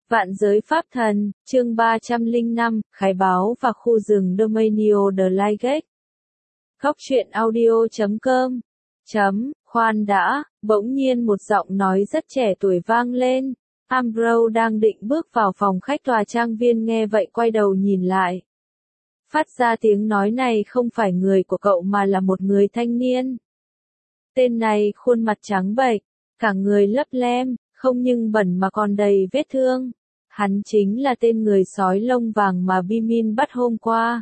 Vạn giới pháp thần, chương 305, Khải báo và khu rừng Dominio de Ligex. Góc truyện audio.com. Khoan đã, bỗng nhiên một giọng nói rất trẻ tuổi vang lên. Ambrose đang định bước vào phòng khách tòa trang viên nghe vậy quay đầu nhìn lại. Phát ra tiếng nói này không phải người của cậu mà là một người thanh niên. Tên này khuôn mặt trắng bệch, cả người lấp lem, không nhưng bẩn mà còn đầy vết thương. Hắn chính là tên người sói lông vàng mà Bimin bắt hôm qua.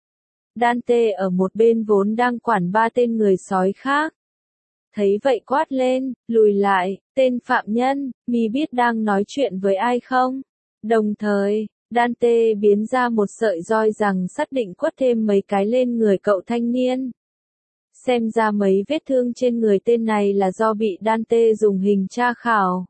Dante ở một bên vốn đang quản ba tên người sói khác. Thấy vậy quát lên, lùi lại, tên phạm nhân, mi biết đang nói chuyện với ai không? Đồng thời, Dante biến ra một sợi roi rằng sắt định quất thêm mấy cái lên người cậu thanh niên. Xem ra mấy vết thương trên người tên này là do bị Dante dùng hình tra khảo.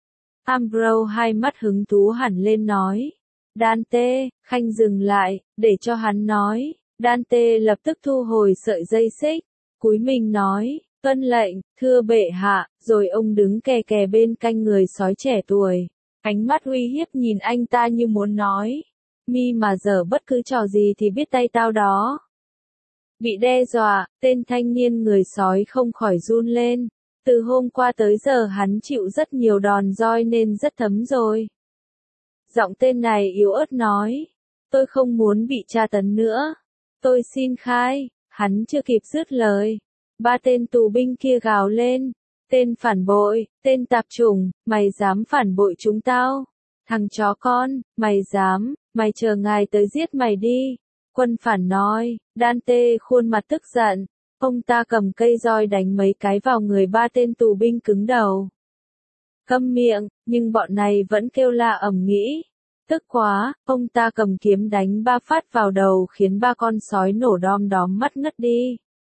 Ambrose hai mắt hứng thú hẳn lên nói. Dante, khanh dừng lại, để cho hắn nói. Dante lập tức thu hồi sợi dây xích. Cúi mình nói, tuân lệnh, thưa bệ hạ, rồi ông đứng kè kè bên cạnh người sói trẻ tuổi. Ánh mắt uy hiếp nhìn anh ta như muốn nói. Mi mà dở bất cứ trò gì thì biết tay tao đó. Bị đe dọa, tên thanh niên người sói không khỏi run lên. Từ hôm qua tới giờ hắn chịu rất nhiều đòn roi nên rất thấm rồi. Giọng tên này yếu ớt nói. Tôi không muốn bị tra tấn nữa. Tôi xin khai. Hắn chưa kịp dứt lời. Ba tên tù binh kia gào lên. Tên phản bội, tên tạp chủng, mày dám phản bội chúng tao. Thằng chó con, mày dám, mày chờ ngài tới giết mày đi. Quân phản nói. Dante khuôn mặt tức giận. Ông ta cầm cây roi đánh mấy cái vào người ba tên tù binh cứng đầu. Câm miệng, nhưng bọn này vẫn kêu la ầm ĩ. Tức quá, ông ta cầm kiếm đánh ba phát vào đầu khiến ba con sói nổ đom đóm mắt ngất đi.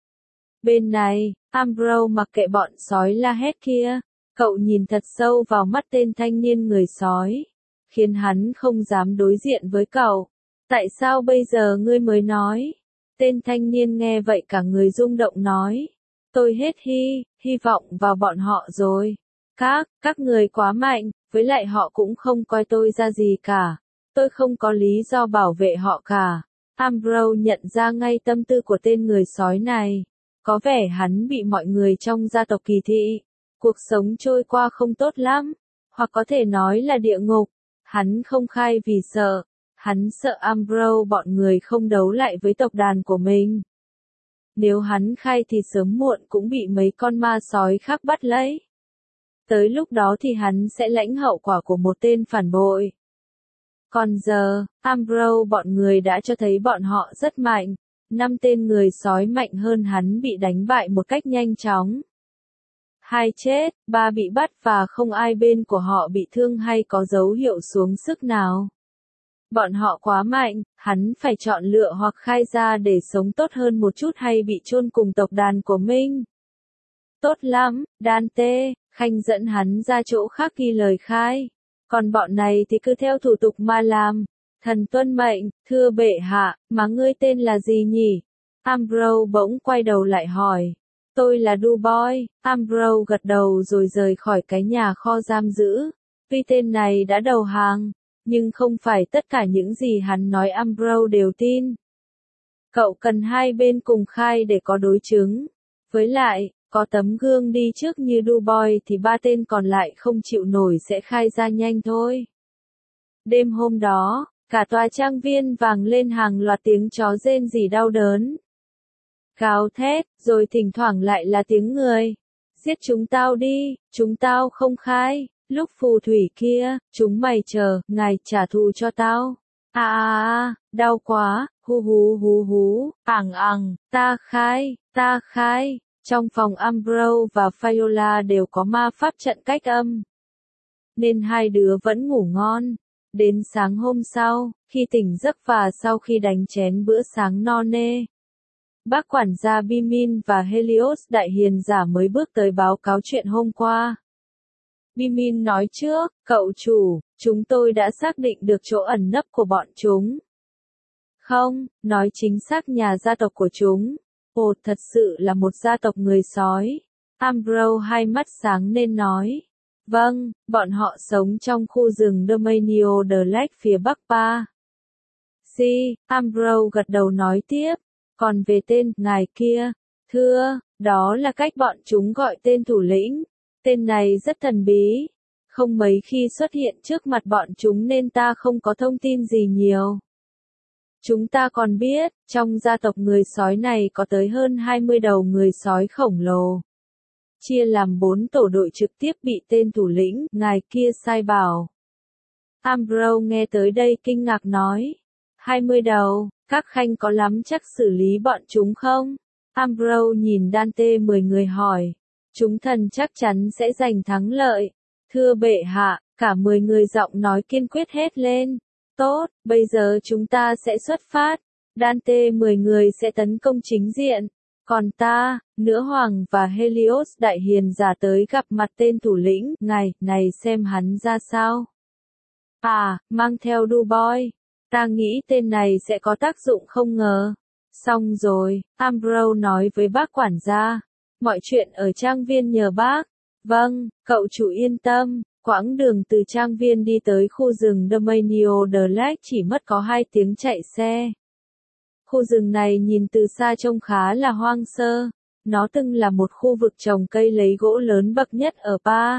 Bên này, Ambrose mặc kệ bọn sói la hét kia, cậu nhìn thật sâu vào mắt tên thanh niên người sói, khiến hắn không dám đối diện với cậu. Tại sao bây giờ ngươi mới nói? Tên thanh niên nghe vậy cả người rung động nói. Tôi hết hy vọng vào bọn họ rồi. Các người quá mạnh, với lại họ cũng không coi tôi ra gì cả. Tôi không có lý do bảo vệ họ cả. Ambrose nhận ra ngay tâm tư của tên người sói này. Có vẻ hắn bị mọi người trong gia tộc kỳ thị. Cuộc sống trôi qua không tốt lắm. Hoặc có thể nói là địa ngục. Hắn không khai vì sợ. Hắn sợ Ambrose bọn người không đấu lại với tộc đàn của mình. Nếu hắn khai thì sớm muộn cũng bị mấy con ma sói khác bắt lấy. Tới lúc đó thì hắn sẽ lãnh hậu quả của một tên phản bội. Còn giờ, Ambrose bọn người đã cho thấy bọn họ rất mạnh. 5 tên người sói mạnh hơn hắn bị đánh bại một cách nhanh chóng. 2 chết, 3 bị bắt và không ai bên của họ bị thương hay có dấu hiệu xuống sức nào. Bọn họ quá mạnh, hắn phải chọn lựa hoặc khai ra để sống tốt hơn một chút hay bị chôn cùng tộc đàn của mình. Tốt lắm, Dante, khanh dẫn hắn ra chỗ khác ghi lời khai. Còn bọn này thì cứ theo thủ tục mà làm. Thần tuân mệnh, thưa bệ hạ, mà ngươi tên là gì nhỉ? Ambrose bỗng quay đầu lại hỏi. Tôi là Dubois. Ambrose gật đầu rồi rời khỏi cái nhà kho giam giữ. Tuy tên này đã đầu hàng. Nhưng không phải tất cả những gì hắn nói Ambrose đều tin. Cậu cần hai bên cùng khai để có đối chứng. Với lại, có tấm gương đi trước như Dubois thì ba tên còn lại không chịu nổi sẽ khai ra nhanh thôi. Đêm hôm đó, cả tòa trang viên vang lên hàng loạt tiếng chó rên rỉ đau đớn. Gào thét, rồi thỉnh thoảng lại là tiếng người. Giết chúng tao đi, chúng tao không khai. Lúc phù thủy kia, chúng mày chờ, ngài trả thù cho tao. Đau quá, hú, ta khai. Trong phòng Ambrose và Viola đều có ma pháp trận cách âm. Nên hai đứa vẫn ngủ ngon. Đến sáng hôm sau, khi tỉnh giấc và sau khi đánh chén bữa sáng no nê. Bác quản gia Bimin và Helios đại hiền giả mới bước tới báo cáo chuyện hôm qua. Bimin nói trước, cậu chủ, chúng tôi đã xác định được chỗ ẩn nấp của bọn chúng. Không, nói chính xác nhà gia tộc của chúng. Ồ, thật sự là một gia tộc người sói. Ambrose hai mắt sáng nên nói. Vâng, bọn họ sống trong khu rừng Domainio de Lake phía bắc Pa. Si, Ambrose gật đầu nói tiếp. Còn về tên, ngài kia, thưa, đó là cách bọn chúng gọi tên thủ lĩnh. Tên này rất thần bí. Không mấy khi xuất hiện trước mặt bọn chúng nên ta không có thông tin gì nhiều. Chúng ta còn biết, trong gia tộc người sói này có tới hơn 20 đầu người sói khổng lồ. Chia làm 4 tổ đội trực tiếp bị tên thủ lĩnh, ngài kia sai bảo. Ambrose nghe tới đây kinh ngạc nói. 20 đầu, các khanh có lắm chắc xử lý bọn chúng không? Ambrose nhìn Dante 10 người hỏi. Chúng thần chắc chắn sẽ giành thắng lợi. Thưa bệ hạ, cả 10 người giọng nói kiên quyết hết lên. Tốt, bây giờ chúng ta sẽ xuất phát. Dante 10 người sẽ tấn công chính diện. Còn ta, nữ hoàng và Helios đại hiền giả tới gặp mặt tên thủ lĩnh, ngài, này xem hắn ra sao. À, mang theo Dubois. Ta nghĩ tên này sẽ có tác dụng không ngờ. Xong rồi, Ambrose nói với bác quản gia. Mọi chuyện ở trang viên nhờ bác. Vâng, cậu chủ yên tâm. Quãng đường từ trang viên đi tới khu rừng Domainio de Lake chỉ mất có 2 tiếng chạy xe. Khu rừng này nhìn từ xa trông khá là hoang sơ. Nó từng là một khu vực trồng cây lấy gỗ lớn bậc nhất ở Pa.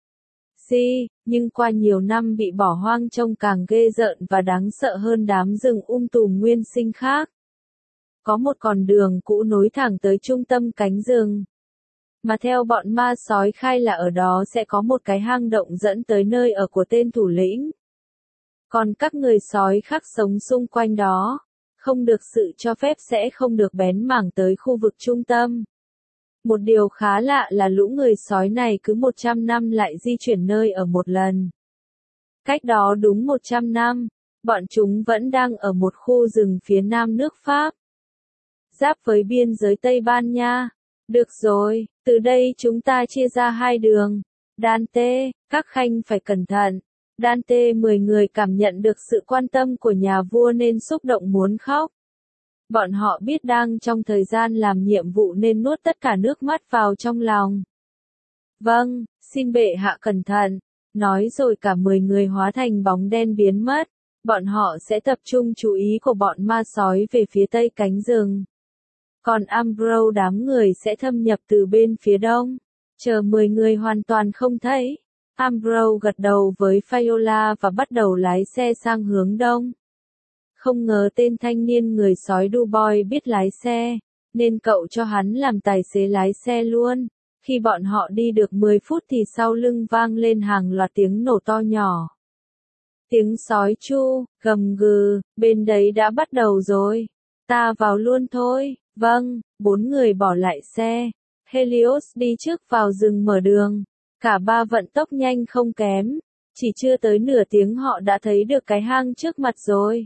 Si, nhưng qua nhiều năm bị bỏ hoang trông càng ghê rợn và đáng sợ hơn đám rừng tùm nguyên sinh khác. Có một con đường cũ nối thẳng tới trung tâm cánh rừng. Mà theo bọn ma sói khai là ở đó sẽ có một cái hang động dẫn tới nơi ở của tên thủ lĩnh. Còn các người sói khác sống xung quanh đó, không được sự cho phép sẽ không được bén mảng tới khu vực trung tâm. Một điều khá lạ là lũ người sói này cứ 100 năm lại di chuyển nơi ở một lần. Cách đó đúng 100 năm, bọn chúng vẫn đang ở một khu rừng phía nam nước Pháp. Giáp với biên giới Tây Ban Nha. Được rồi, từ đây chúng ta chia ra 2 đường. Dante, các khanh phải cẩn thận. Dante 10 người cảm nhận được sự quan tâm của nhà vua nên xúc động muốn khóc. Bọn họ biết đang trong thời gian làm nhiệm vụ nên nuốt tất cả nước mắt vào trong lòng. Vâng, xin bệ hạ cẩn thận. Nói rồi cả 10 người hóa thành bóng đen biến mất. Bọn họ sẽ tập trung chú ý của bọn ma sói về phía tây cánh rừng. Còn Ambrose đám người sẽ thâm nhập từ bên phía đông. Chờ 10 người hoàn toàn không thấy. Ambrose gật đầu với Fayola và bắt đầu lái xe sang hướng đông. Không ngờ tên thanh niên người sói Dubois biết lái xe, nên cậu cho hắn làm tài xế lái xe luôn. Khi bọn họ đi được 10 phút thì sau lưng vang lên hàng loạt tiếng nổ to nhỏ. Tiếng sói chu, gầm gừ, bên đấy đã bắt đầu rồi. Ta vào luôn thôi. Vâng, 4 người bỏ lại xe. Helios đi trước vào rừng mở đường. Cả 3 vận tốc nhanh không kém. Chỉ chưa tới nửa tiếng họ đã thấy được cái hang trước mặt rồi.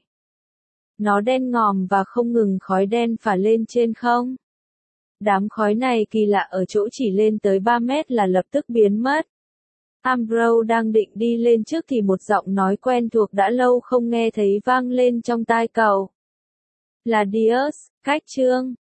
Nó đen ngòm và không ngừng khói đen phả lên trên không. Đám khói này kỳ lạ ở chỗ chỉ lên tới 3 mét là lập tức biến mất. Ambrose đang định đi lên trước thì một giọng nói quen thuộc đã lâu không nghe thấy vang lên trong tai cậu. Là Dios, cách chương.